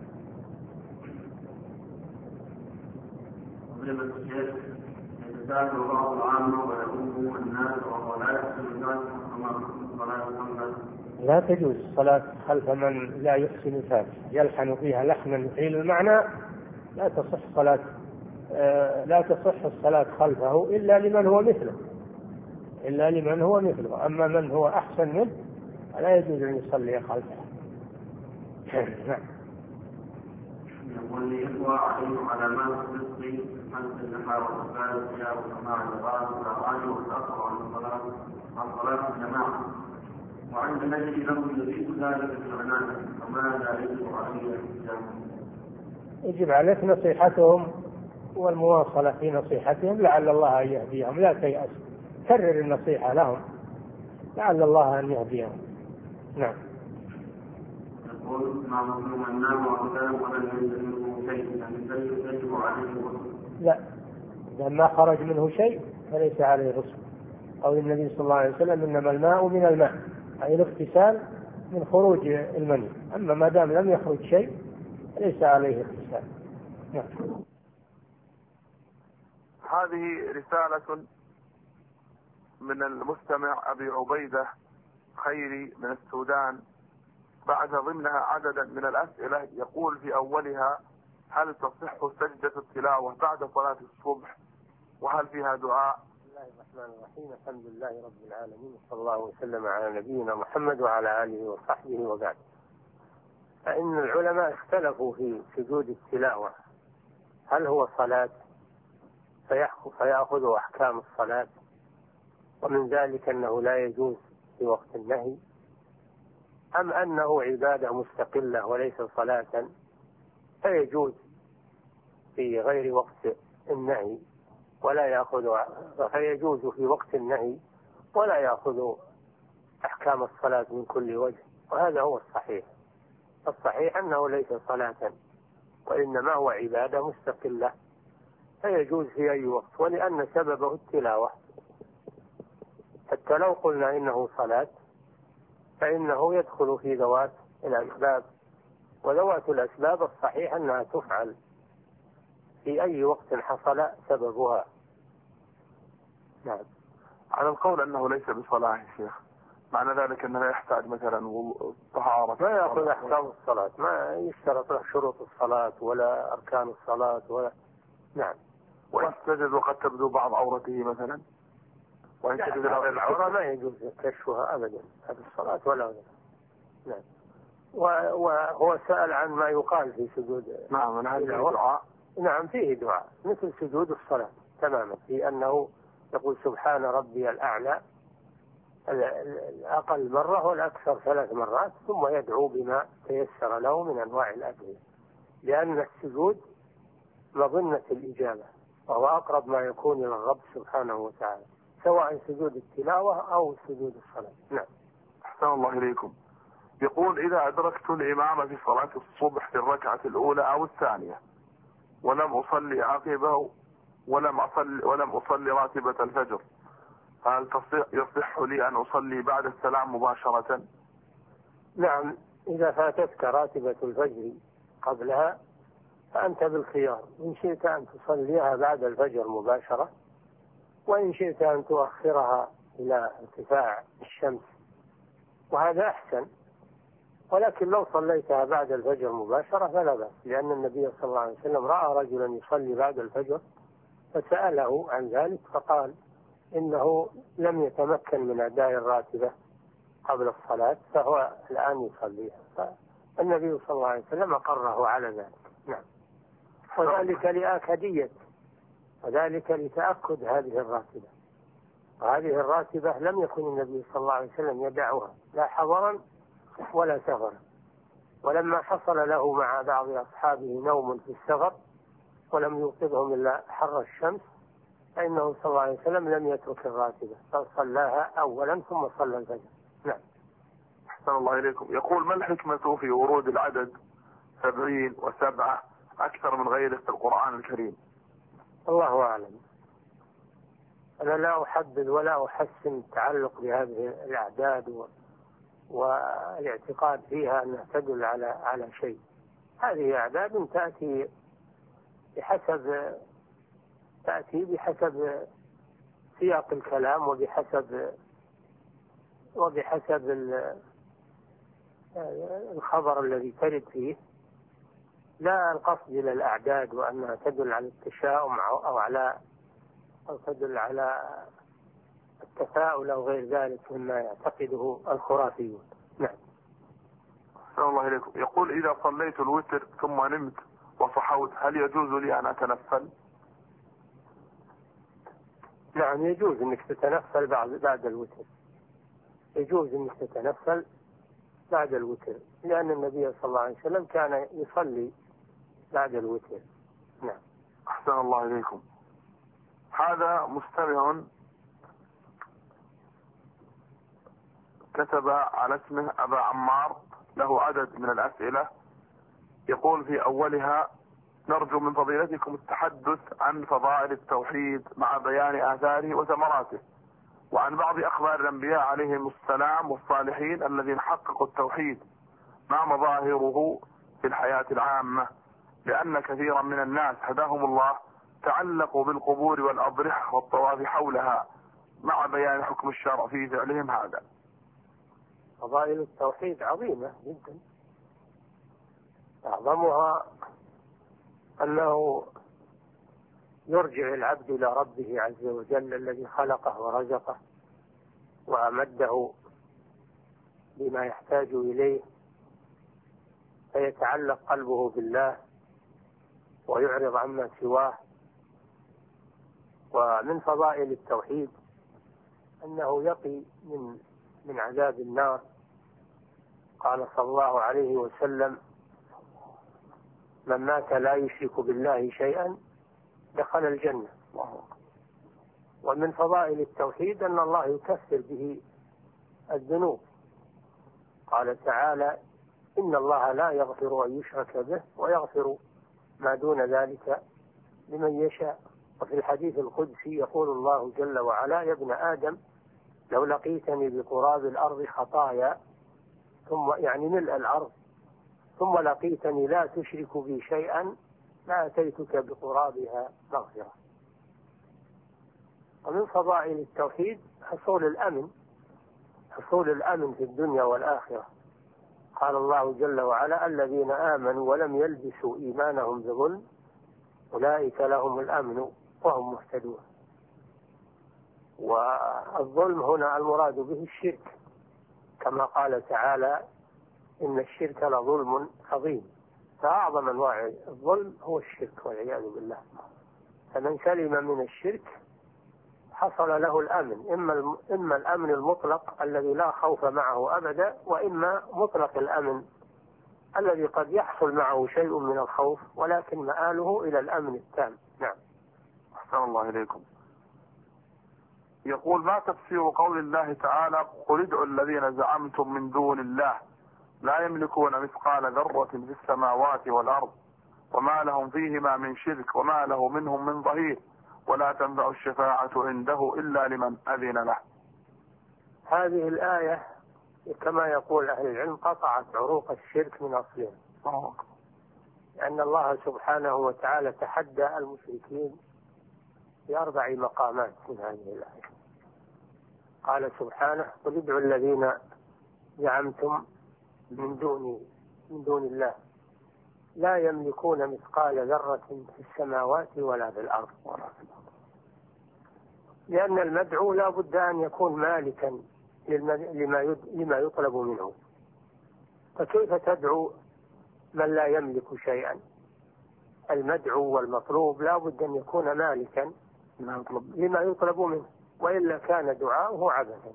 يتساهل بعض العامة ويؤم الناس وهو لا يحسن الناس كما الصلاة خلفه. لا تجوز الصلاة خلف من لا يحسن الفاتحة، يلحن فيها لحنا يحيل المعنى. لا تصح الصلاة خلفه إلا لمن هو مثله، أما من هو أحسن منه لا يجوز أن يصلي خلفه. نعم. يقول لي إخوة عليهم علامات الرزق حمد النحار والزكاة والصيام وسماع اللغات والأغاني والتأخر عن صلاة الجماعة، وعند نجد لهم يزيد ذلك في العنان، فماذا يجب عليه الإسلام؟ يجب عليك نصيحتهم والمواصلة في نصيحتهم، لعل الله أن يهديهم. لا تيأس، كرر النصيحة لهم لعل الله أن يهديهم. نعم. يقول مع مسلم النام وقتال ولم ينزل منه شيء، يجب عليه الغسل؟ لا، لما خرج منه شيء فليس عليه غسل. قول النبي صلى الله عليه وسلم إنما الماء من الماء، أي الاغتسال من خروج المني، أما ما دام لم يخرج شيء فليس عليه اغتسال. نعم. هذه رسالة من المستمع أبي عبيدة خيري من السودان، بعد ضمنها عددا من الأسئلة. يقول في أولها: هل تصح سجدة التلاوة بعد صلاة الصبح؟ وهل فيها دعاء؟ بسم الله الرحمن الرحيم، الحمد لله رب العالمين، صلى الله وسلم على نبينا محمد وعلى آله وصحبه وبعد. فإن العلماء اختلفوا في سجود التلاوة، هل هو صلاة فيأخذ أحكام الصلاة، ومن ذلك أنه لا يجوز في وقت النهي، أم أنه عبادة مستقلة وليس صلاة فيجوز في غير وقت النهي ولا يأخذ، فيجوز في وقت النهي ولا يأخذ أحكام الصلاة من كل وجه. وهذا هو الصحيح أنه ليس صلاة وإنما هو عبادة مستقلة فيجوز في أي وقت، ولأن سببه التلاوة. حتى لو قلنا إنه صلاة فإنه يدخل في ذوات الأسباب، وذوات الأسباب الصحيح أنها تفعل في أي وقت حصل سببها. نعم. على القول أنه ليس بصلاة يا شيخ، معنى ذلك أنه لا يحتاج مثلا طهارة، ما يأخذ أحكام الصلاة، ما يشترط له شروط الصلاة ولا أركان الصلاة ولا. نعم. وإن سجد وقد تبدو بعض عورته مثلا، وإن سجد العورة ما يجوز كشفها أبدا في الصلاة ولا غيرها. نعم. وهو سأل عن ما يقال في سجود. نعم، من هذه الدعاء. نعم، فيه دعاء مثل سجود الصلاة تماما، في أنه يقول سبحان ربي الأعلى الأقل مرة والأكثر 3 مرات، ثم يدعو بما تيسر له من أنواع الأدعية، لأن السجود مظنة الإجابة وهو أقرب ما يكون إلى الرب سبحانه وتعالى، سواء سجود التلاوة أو سجود الصلاة. نعم. أحسن الله إليكم. يقول: إذا أدركت الإمام في صلاة الصبح في الركعة الأولى أو الثانية ولم أصلي عقبه ولم أصلي راتبة الفجر، هل يصح لي أن أصلي بعد السلام مباشرة؟ نعم، إذا فاتتك راتبة الفجر قبلها فأنت بالخيار، إن شئت أن تصليها بعد الفجر مباشرة، وإن شئت أن تؤخرها إلى ارتفاع الشمس، وهذا أحسن. ولكن لو صليتها بعد الفجر مباشرة فلا بأس، لأن النبي صلى الله عليه وسلم رأى رجلا يصلي بعد الفجر فسأله عن ذلك فقال إنه لم يتمكن من أداء الراتبة قبل الصلاة فهو الآن يصليها، فالنبي صلى الله عليه وسلم أقره على ذلك. نعم. وذلك لآكدية، وذلك لتأكد هذه الراتبة، وهذه الراتبة لم يكن النبي صلى الله عليه وسلم يدعها لا حضرا ولا سفرا، ولما حصل له مع بعض أصحابه نوم في السفر ولم يوقظهم إلا حر الشمس فإنه صلى الله عليه وسلم لم يترك الراتبة بل صلاها أولا ثم صلى الفجر. نعم. أحسن الله إليكم. يقول: ما الحكمة في ورود العدد 70 و7 أكثر من غيره في القرآن الكريم؟ الله أعلم. أنا لا أحدد ولا أحسن التعلق بهذه الأعداد والاعتقاد فيها أنها تدل على شيء. هذه أعداد تأتي بحسب سياق الكلام وبحسب الخبر الذي ترد فيه، لا القصد إلى الأعداد وأنها تدل على التشاؤم أو تدل على التفاؤل أو غير ذلك مما يعتقده الخرافيون. نعم. أحسن الله إليكم. يقول: إذا صليت الوتر ثم نمت وصحوت هل يجوز لي أن أتنفل؟ نعم، يجوز أنك تتنفل بعد الوتر. يجوز أنك تتنفل بعد الوتر، لأن النبي صلى الله عليه وسلم كان يصلي بعد الوتر. نعم. أحسن الله إليكم. هذا مستمع كتب على اسمه أبا عمار، له عدد من الأسئلة. يقول في أولها: نرجو من فضيلتكم التحدث عن فضائل التوحيد مع بيان آثاره وثمراته، وعن بعض أخبار الأنبياء عليهم السلام والصالحين الذين حققوا التوحيد، ما مظاهره في الحياة العامة، لأن كثيرا من الناس هداهم الله تعلقوا بالقبور والأضرحة والطواف حولها، مع بيان حكم الشرع في فعلهم هذا. فضائل التوحيد عظيمة جدا، أعظمها أنه يرجع العبد إلى ربه عز وجل الذي خلقه ورزقه وأمده بما يحتاج إليه، فيتعلق قلبه بالله ويعرض عما سواه. ومن فضائل التوحيد أنه يقي من عذاب النار. قال صلى الله عليه وسلم: من مات لا يشرك بالله شيئا دخل الجنة. ومن فضائل التوحيد أن الله يكفر به الذنوب. قال تعالى: إن الله لا يغفر أن يشرك به ويغفر ما دون ذلك لمن يشاء. وفي الحديث القدسي يقول الله جل وعلا: يا ابن آدم لو لقيتني بقراب الأرض خطايا، ثم يعني ملء الأرض، ثم لقيتني لا تشرك بي شيئا لأتيتك بقرابها مغفرة. ومن فضائل التوحيد حصول الأمن في الدنيا والآخرة. قال الله جل وعلا: الذين آمنوا ولم يلبسوا إيمانهم بظلم أولئك لهم الأمن وهم مهتدون. والظلم هنا المراد به الشرك، كما قال تعالى: إن الشرك لظلم عظيم. فأعظم أنواع الظلم هو الشرك والعياذ بالله. فمن سلم من الشرك حصل له الأمن، إما الأمن المطلق الذي لا خوف معه أبدا، وإما مطلق الأمن الذي قد يحصل معه شيء من الخوف ولكن مآله إلى الأمن التام. نعم. أحسن الله إليكم. يقول: ما تفسير قول الله تعالى: قل ادعوا الذين زعمتم من دون الله لا يملكون مثقال ذرة في السماوات والأرض وما لهم فيهما من شرك وما له منهم من ظهير ولا تنفع الشفاعة عنده إلا لمن أذن له؟ هذه الآية كما يقول أهل العلم قطعت عروق الشرك من أصله، لأن الله سبحانه وتعالى تحدى المشركين ب4 مقامات من هذه الآية. قال سبحانه: قل ادعوا الذين زعمتم من دون الله لا يملكون مثقال ذرة في السماوات ولا في الأرض. لأن المدعو لا بد أن يكون مالكا لما يطلب منه، فكيف تدعو من لا يملك شيئا؟ المدعو والمطلوب لا بد أن يكون مالكا لما يطلب منه، وإلا كان دعاؤه عبثا.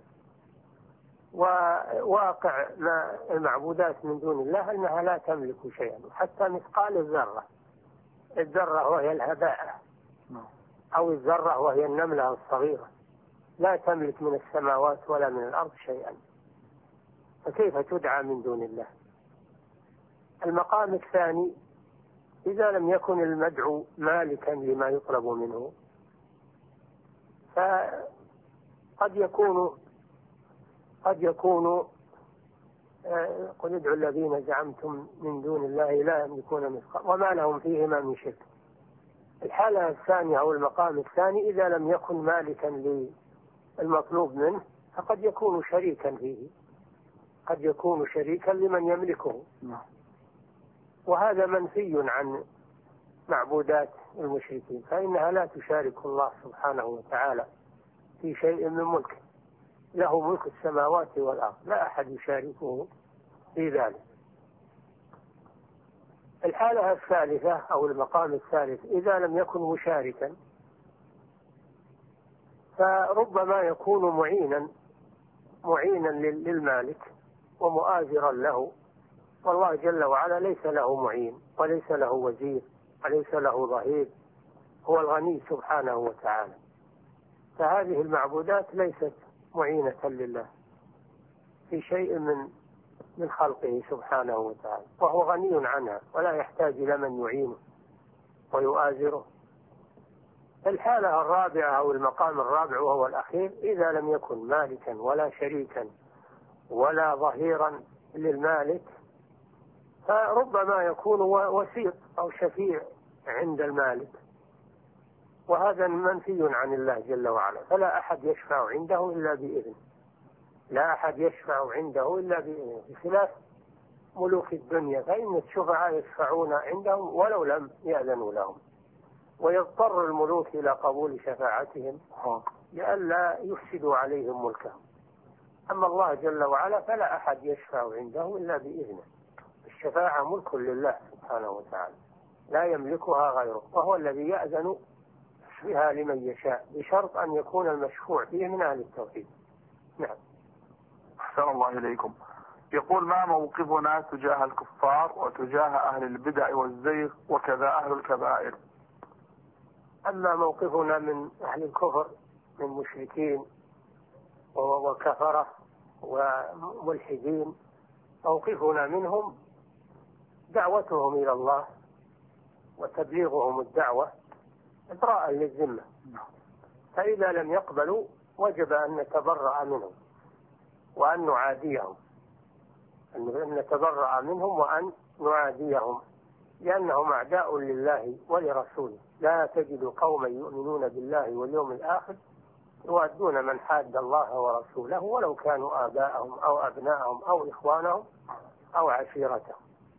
وواقع المعبودات من دون الله أنها لا تملك شيئا، حتى مثقال الذرة وهي الهباء أو الذرة وهي النملة الصغيرة لا تملك من السماوات ولا من الأرض شيئا، فكيف تدعى من دون الله؟ المقام الثاني إذا لم يكن المدعو مالكا لما يطلب منه، فقد يكون قل ادعوا الذين زعمتم من دون الله لا يملكون مثقال وما لهم فيهما من شرك. الحالة الثانية أو المقام الثاني إذا لم يكن مالكا للمطلوب منه فقد يكون شريكا فيه، قد يكون شريكا لمن يملكه، وهذا منفي عن معبودات المشركين، فإنها لا تشارك الله سبحانه وتعالى في شيء من ملكه، له ملك السماوات والأرض، لا أحد يشاركه في ذلك. الحالة الثالثة أو المقام الثالث إذا لم يكن مشاركا فربما يكون معينا للمالك ومؤازرا له، والله جل وعلا ليس له معين وليس له وزير وليس له ظهير، هو الغني سبحانه وتعالى، فهذه المعبودات ليست معينة لله في شيء من خلقه سبحانه وتعالى، وهو غني عنها ولا يحتاج إلى من يعينه ويؤازره. الحالة الرابعة أو المقام الرابع وهو الأخير إذا لم يكن مالكا ولا شريكا ولا ظهيرا للمالك فربما يكون وسيط أو شفيع عند المالك، وهذا منفي عن الله جل وعلا، فلا أحد يشفع عنده إلا بإذنه، لا أحد يشفع عنده إلا بإذنه، بخلاف ملوك الدنيا فإن الشفعاء يشفعون عندهم ولو لم يأذنوا لهم، ويضطر الملوك إلى قبول شفاعتهم لئلا يفسدوا عليهم ملكهم. أما الله جل وعلا فلا أحد يشفع عنده إلا بإذنه، الشفاعة ملك لله سبحانه وتعالى لا يملكها غيره، وهو الذي يأذن بها لمن يشاء بشرط أن يكون المشفوع فيه من أهل التوحيد. نعم. أحسن الله إليكم. يقول ما موقفنا تجاه الكفار وتجاه أهل البدع والزيغ وكذا أهل الكبائر؟ أما موقفنا من أهل الكفر من مشركين وكفرة وملحدين، موقفنا منهم دعوتهم إلى الله وتبليغهم الدعوة إبراء للذمة، فإذا لم يقبلوا وجب أن نتبرأ منهم وأن نعاديهم، أن نتبرأ منهم وأن نعاديهم، لأنهم أعداء لله ولرسوله. لا تجد قوما يؤمنون بالله واليوم الآخر يوادون من حاد الله ورسوله ولو كانوا آباءهم أو أبناءهم أو إخوانهم أو عشيرتهم.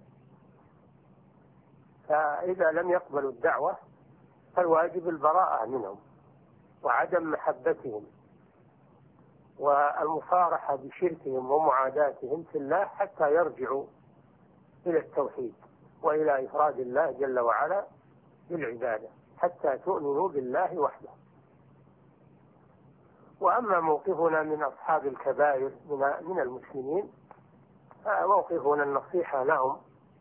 فإذا لم يقبلوا الدعوة فالواجب البراءة منهم وعدم محبتهم والمصارحة بشركهم ومعاداتهم في الله حتى يرجعوا إلى التوحيد وإلى إفراد الله جل وعلا بالعبادة، حتى تؤمنوا بالله وحده. وأما موقفنا من أصحاب الكبائر من المسلمين فموقفنا النصيحة لهم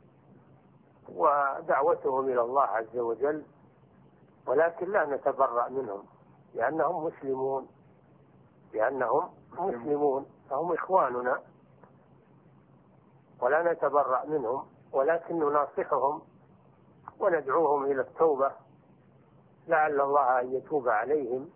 ودعوتهم إلى الله عز وجل، ولكن لا نتبرأ منهم لأنهم مسلمون فهم إخواننا، ولا نتبرأ منهم، ولكن نناصحهم وندعوهم إلى التوبة لعل الله أن يتوب عليهم.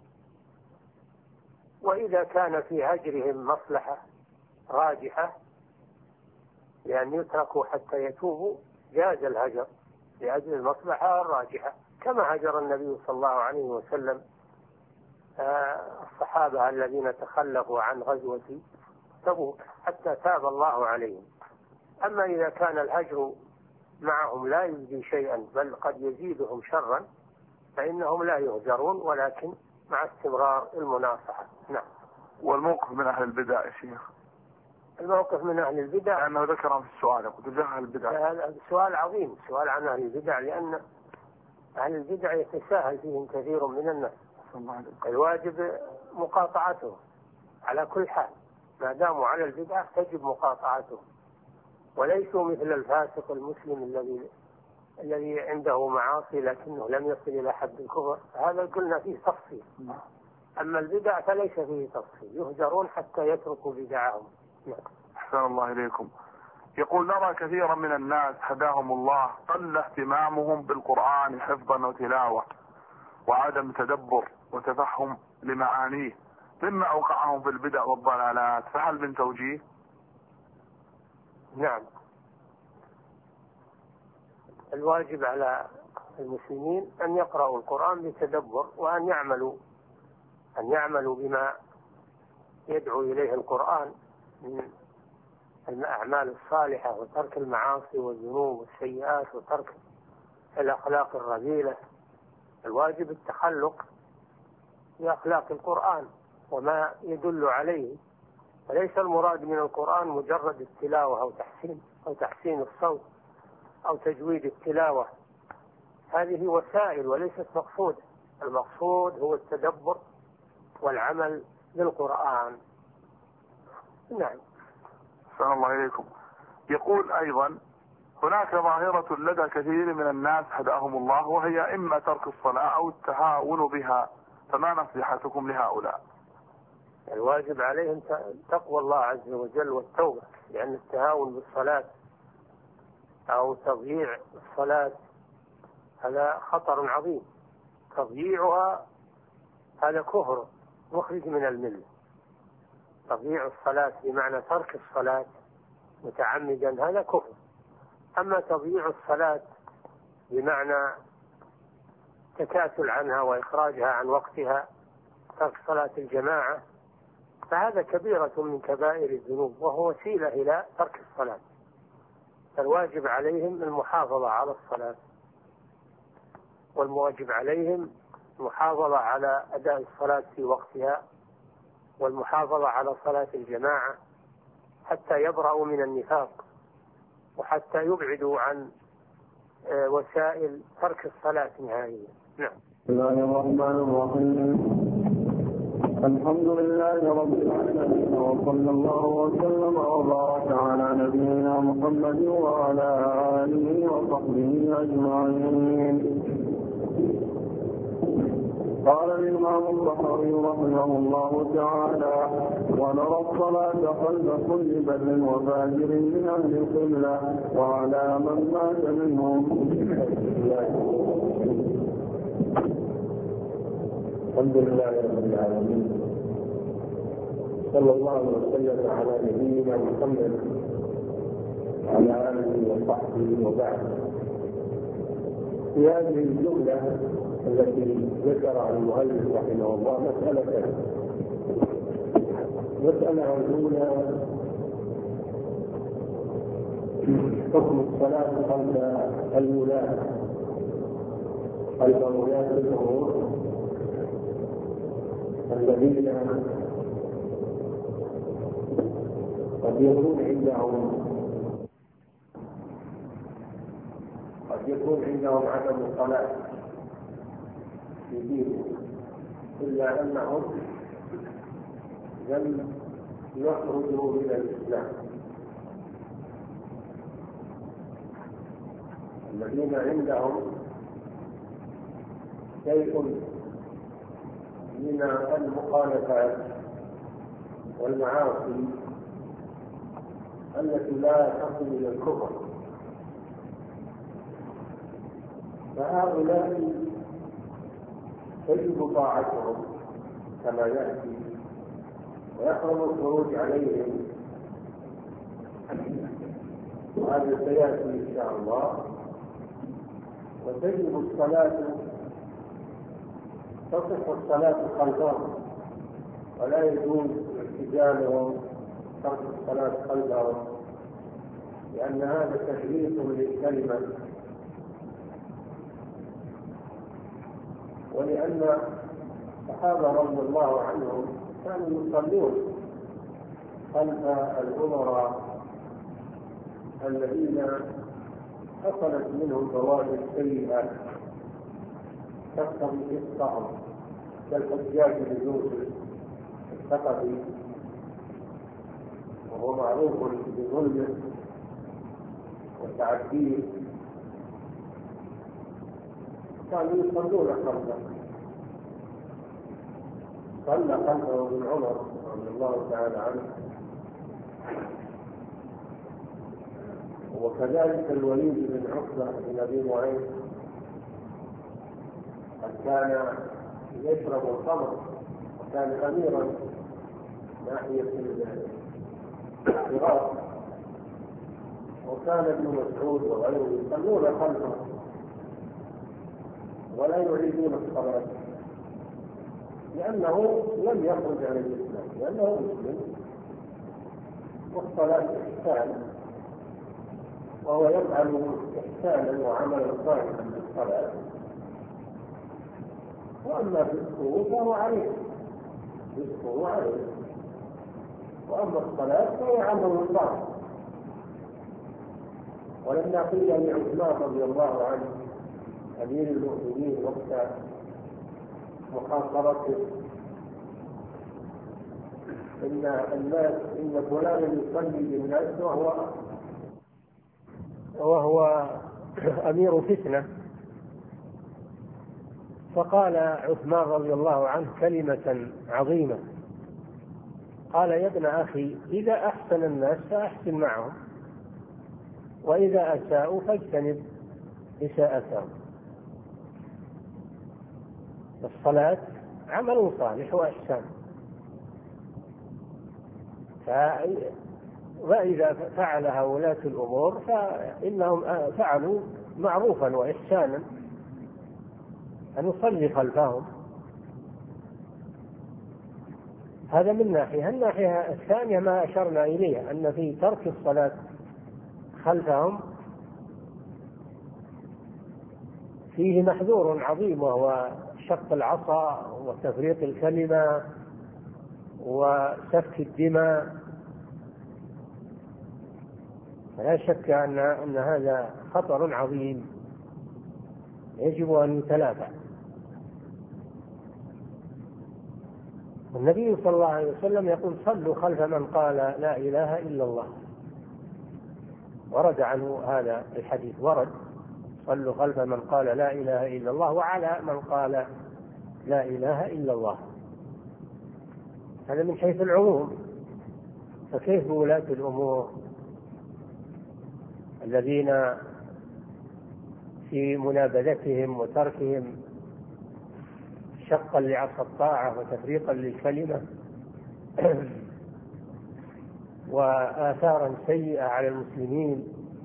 وإذا كان في هجرهم مصلحة راجحة لأن يتركوا حتى يتوبوا جاز الهجر لأجل المصلحة الراجحة، كما هجر النبي صلى الله عليه وسلم الصحابة الذين تخلفوا عن غزوة تبوك حتى تاب الله عليهم. أما إذا كان الهجر معهم لا يجزي شيئا بل قد يزيدهم شرا فإنهم لا يهجرون، ولكن مع استمرار المناصحة. نعم. والموقف من أهل البدع يا شيخ؟ الموقف من أهل البدع لأنه ذكر في السؤال تجاه أهل البدع، هذا سؤال عظيم، سؤال عن أهل البدع، لأن أهل البدع يتساهل فيهم كثير من الناس، الواجب مقاطعتهم على كل حال، ما داموا على البدعة تجب مقاطعتهم، وليسوا مثل الفاسق المسلم الذي الذي عنده معاصي لكنه لم يصل إلى حد الكفر هذا قلنا فيه تفصيل. أما البدع فليس فيه تفصيل، يهجرون حتى يتركوا بدعهم. أحسن الله إليكم. يقول نرى كثيرا من الناس هداهم الله قل اهتمامهم بالقرآن حفظا وتلاوة وعدم تدبر وتفهم لمعانيه مما أوقعهم في البدع والضلالات، فهل من توجيه؟ نعم، الواجب على المسلمين أن يقرأوا القرآن بتدبر وأن يعملوا بما يدعو إليه القرآن من الأعمال الصالحة وترك المعاصي والذنوب والسيئات وترك الأخلاق الرذيلة. الواجب التخلق بأخلاق القرآن وما يدل عليه، وليس المراد من القرآن مجرد التلاوة أو تحسين الصوت أو تجويد التلاوة، هذه وسائل وليست مقصود. المقصود هو التدبر والعمل بالقرآن. نعم. أحسن الله إليكم. يقول أيضا هناك ظاهرة لدى كثير من الناس هداهم الله وهي إما ترك الصلاة أو التهاون بها، فما نصيحتكم لهؤلاء؟ الواجب عليهم تقوى الله عز وجل والتوبة، لأن التهاون بالصلاة أو تضييع الصلاة هذا خطر عظيم، تضييعها هذا كفر مخرج من الملة. تضييع الصلاة بمعنى ترك الصلاة متعمدا هذا كفر. أما تضييع الصلاة بمعنى تكاسل عنها وإخراجها عن وقتها، ترك صلاة الجماعة، فهذا كبيرة من كبائر الذنوب وهو وسيلة إلى ترك الصلاة. فالواجب عليهم المحافظة على الصلاة، والواجب عليهم المحافظة على أداء الصلاة في وقتها، والمحافظة على صلاة الجماعة حتى يبرأوا من النفاق وحتى يبعدوا عن وسائل ترك الصلاة نهائيا. نعم. بسم الله الرحمن الرحيم. الحمد لله رب العالمين، وصلى الله وسلم وبارك على نبينا محمد وعلى آله وصحبه أجمعين. قال الإمام الطحاوي رحمه الله تعالى: ونرى الصلاة خلف كل بر وفاجر من أهل القبلة وعلى من مات منهم. الحمد لله رب العالمين، صلى الله وسلم على نبينا محمد وعلى آله وصحبه وبعد. في هذه الجملة التي ذكرها المؤلف رحمه الله مسألة الأولى حكم الصلاة خلف الولاة، خلف ولاة الأمور الذين قد يكون عندهم عدم الصلاة في دينهم، إلا أنهم لم يخرجوا من الإسلام. الذين عندهم شيء من المخالفات والمعاصي التي لا تصل إلى الكفر، فهؤلاء تجب طاعتهم كما يأتي، ويحرم الخروج عليهم، وهذا سيأتي إن شاء الله. وتجب الصلاة، تصح الصلاة خلفهم، ولا يجوز احتجامهم ترك الصلاة خلفهم، لأن هذا تشريف للكلمة، ولأن الصحابة رضي الله عنهم كانوا يصلون خلف الأمراء الذين حصلت منهم بوادر سيئة تقتضي إسقاطهم، كالحجاج بن يوسف الثقفي، وهو معروف بظلمه وتعديه كانوا يصلون خلفه، صلى خلفه ابن عمر رضي الله تعالى عنه، وكذلك الوليد بن عقبة بن أبي معين قد كان يشرب الخمر وكان أميرا ناحية العراق، وكان ابن مسعود وغيره يصلون خلفه ولا يعيدون الصلاة لأنه لم يخرج عن الإسلام، لأنه مسلم والصلاة إحسان، وهو يفعل إحسانا وعملا صالحا بالصلاة، وأما فسقه فهو عليه، فسقه عليه، وأما الصلاة فهو عمل صالح. ولما قيل لعثمان رضي الله عنه أمير المؤمنين وقت محاصرته إن فلانا يصلي بالناس وهو أمير فتنة، فقال عثمان رضي الله عنه كلمة عظيمة، قال: يا ابن أخي، إذا أحسن الناس فأحسن معهم، وإذا أساءوا فاجتنب إساءتهم. الصلاة عمل صالح وإحسان، وإذا فعلها ولاة الأمور فإنهم فعلوا معروفا وإحسانا أن نصلي خلفهم. هذا من ناحية. الناحية الثانية ما أشرنا إليه، أن في ترك الصلاة خلفهم فيه محذور عظيم، وهو شق العصا وتفريق الكلمة وسفك الدماء. لا شك أن هذا خطر عظيم يجب أن يتلافى. النبي صلى الله عليه وسلم يقول: صلوا خلف من قال لا إله إلا الله. ورد عنه هذا الحديث، ورد: صلوا خلف من قال لا إله إلا الله وعلى من قال لا إله إلا الله. هذا من حيث العموم، فكيف ولاة الأمور الذين في منابذتهم وتركهم شقا لعصا الطاعة وتفريقا للكلمة وآثارا سيئة على المسلمين؟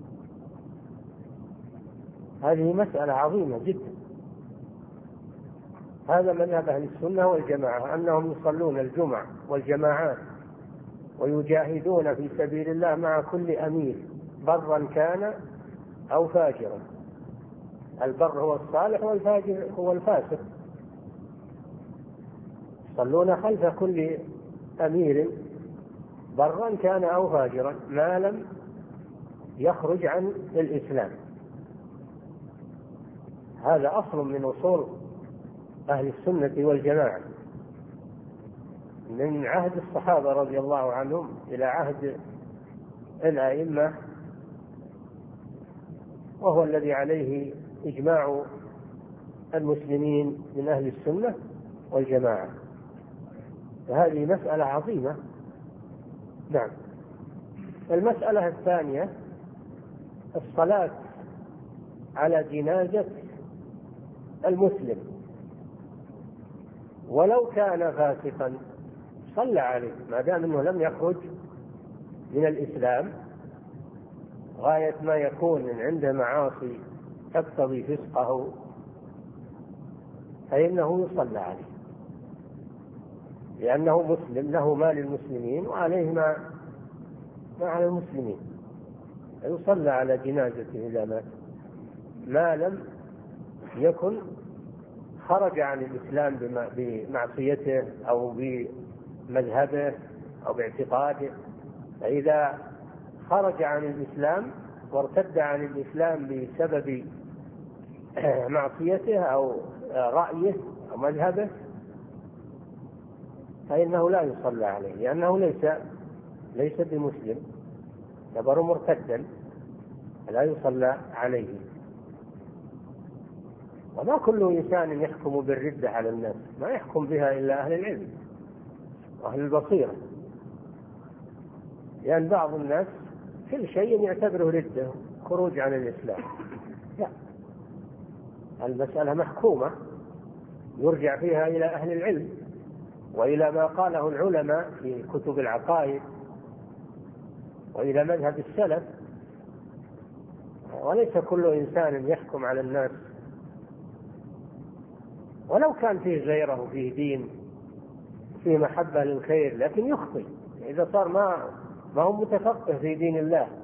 هذه مسألة عظيمة جدا. هذا مذهب أهل السنة والجماعة، أنهم يصلون الجمعة والجماعات ويجاهدون في سبيل الله مع كل أمير برا كان أو فاجرا. البر هو الصالح والفاجر هو الفاسق. يصلون خلف كل أمير برا كان أو فاجرا ما لم يخرج عن الإسلام. هذا أصل من أصول أهل السنة والجماعة من عهد الصحابة رضي الله عنهم إلى عهد الأئمة، وهو الذي عليه إجماع المسلمين من أهل السنة والجماعة. فهذه مسألة عظيمة. نعم. المسألة الثانية: الصلاة على جنازة المسلم ولو كان فاسقا صلى عليه ما دام أنه لم يخرج من الإسلام، غاية ما يكون عنده معاصي تقتضي فسقه فإنه يصلى عليه، لأنه مسلم له ما للمسلمين وعليه ما على المسلمين، يصلى على جنازته إذا مات ما لم يكن خرج عن الإسلام بمعصيته أو بمذهبه أو باعتقاده. فإذا خرج عن الإسلام وارتد عن الإسلام بسبب معصيته أو رأيه أو مذهبه فإنه لا يصلى عليه، لأنه ليس بمسلم، يعتبر مرتدا، لا يصلى عليه. وما كل إنسان يحكم بالردة على الناس، ما يحكم بها إلا أهل العلم وأهل البصيرة، لأن يعني بعض الناس كل شيء يعتبره ردة خروج عن الإسلام. لا، المسألة محكومة يرجع فيها إلى أهل العلم وإلى ما قاله العلماء في كتب العقائد وإلى مذهب السلف، وليس كل إنسان يحكم على الناس ولو كان فيه غيره وفيه دين فيه محبة للخير، لكن يخطئ إذا صار ما هو متفقه في دين الله